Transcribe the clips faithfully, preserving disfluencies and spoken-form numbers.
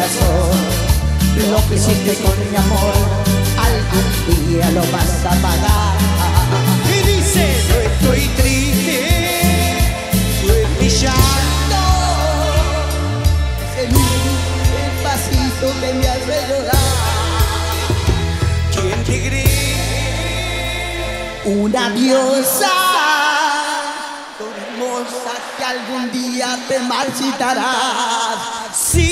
corazón. Lo que hiciste con mi amor, algún día lo vas a pagar. Y dice, no estoy triste, estoy brillando. Es el único pasito que me hace llorar. ¿Quién te cree? Una diosa hermosa que algún día te marchitarás. Sí.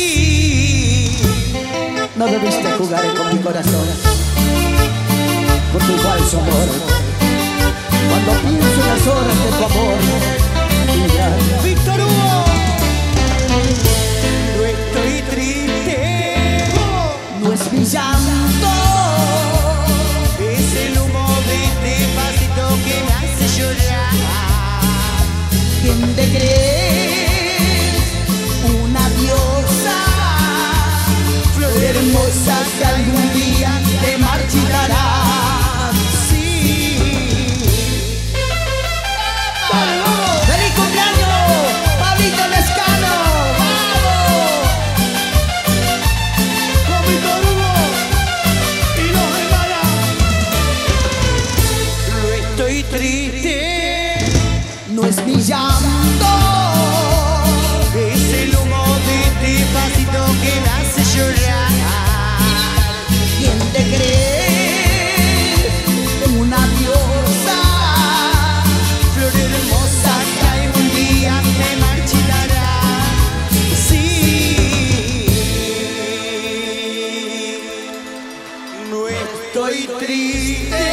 No debiste jugar con mi corazón, con tu falso amor. Cuando pienso en las horas de tu amor, mira, Víctor Hugo, no estoy triste, no es mi llanto, es el humo de este pasito que me hace llorar. ¿quién te crees? Una diosa, flor hermosa que algún día te marchitará. Sí. ¡Feliz cumpleaños, Pablito Lescano! ¡Vamos! Con Víctor Hugo y los hermanos. No estoy triste, No es mi llanto, es el humo de este pasito que me hace llorar. ¿quién te crees? Una diosa, Flor hermosa que algún día te marchitará. Sí. No estoy triste.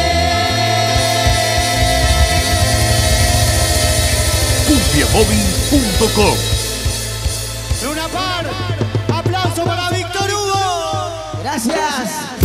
cumbia móvil punto com. Luna Par, aplauso para Víctor Hugo. gracias.